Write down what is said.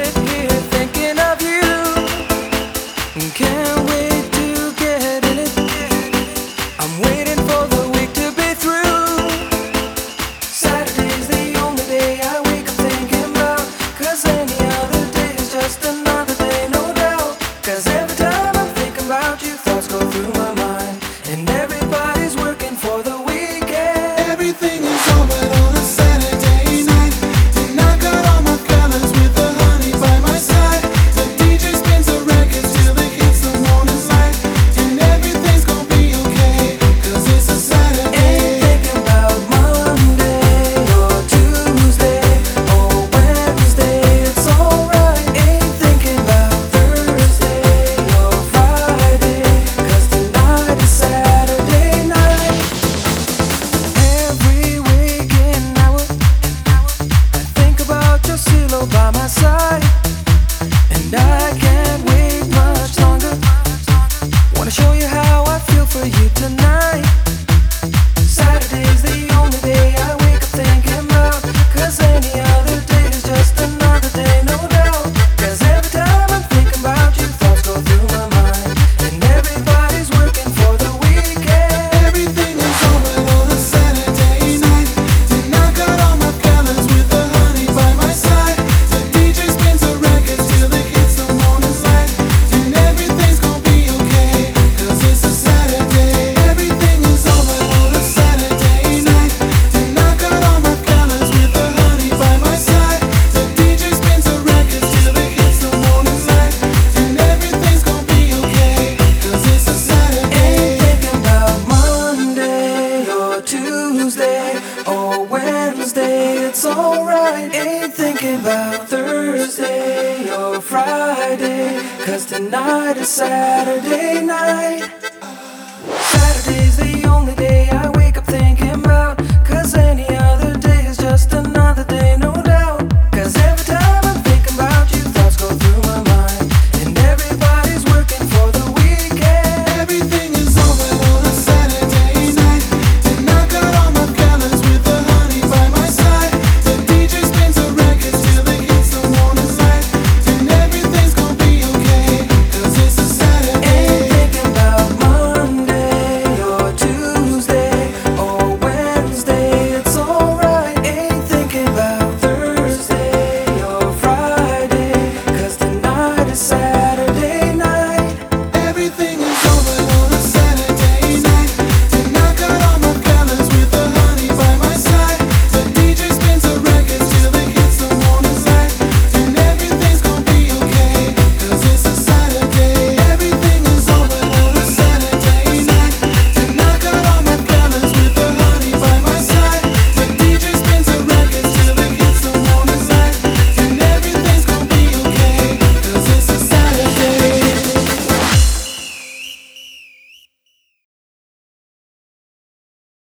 sit here thinking of you. Can't wait to get in it. I'm waiting for the week to be through. Saturday's the only day I wake up thinking about, 'cause any other day is just another day, no doubt. 'Cause every time I'm thinking about you, thoughts go through my mind, and everybody's working for the weekend. Everything is over on a Saturday night. Tonight got all my fellas with the honey by my side. The DJ spins the records till it hits the morning light, and everything's gonna be okay, 'cause it's a Saturday. Ain't thinking about Monday or Tuesday or Wednesday, it's alright. Ain't thinking about Thursday or Friday, 'cause tonight is Saturday night. Every waking hour I think about your silhouette by my side, and I can't wait much longer. Wanna show you how I feel for you tonight. Saturday's the only day I wake up thinking about, 'cause any other day is just another day, no doubt. 'Cause every time I'm thinking about you, thoughts go through my mind, and everybody's working for the weekend. Everything is over on a Saturday night. Tonight got all my fellas with the honey by my side. The DJ spins the records till it hits the morning light, and everything's gonna be okay, 'cause it's a Saturday. Everything is over on a Saturday night. Tonight got all my fellas with the honey by my side. The DJ spins the records till it hits the morning light, and everything's gonna be okay, 'cause it's a Saturday. Ain't thinking about Monday or Tuesday or Wednesday, it's alright. Ain't thinking about Thursday or Friday, 'cause tonight is Saturday night. Saturday's the only day I wake up thinking about, 'cause any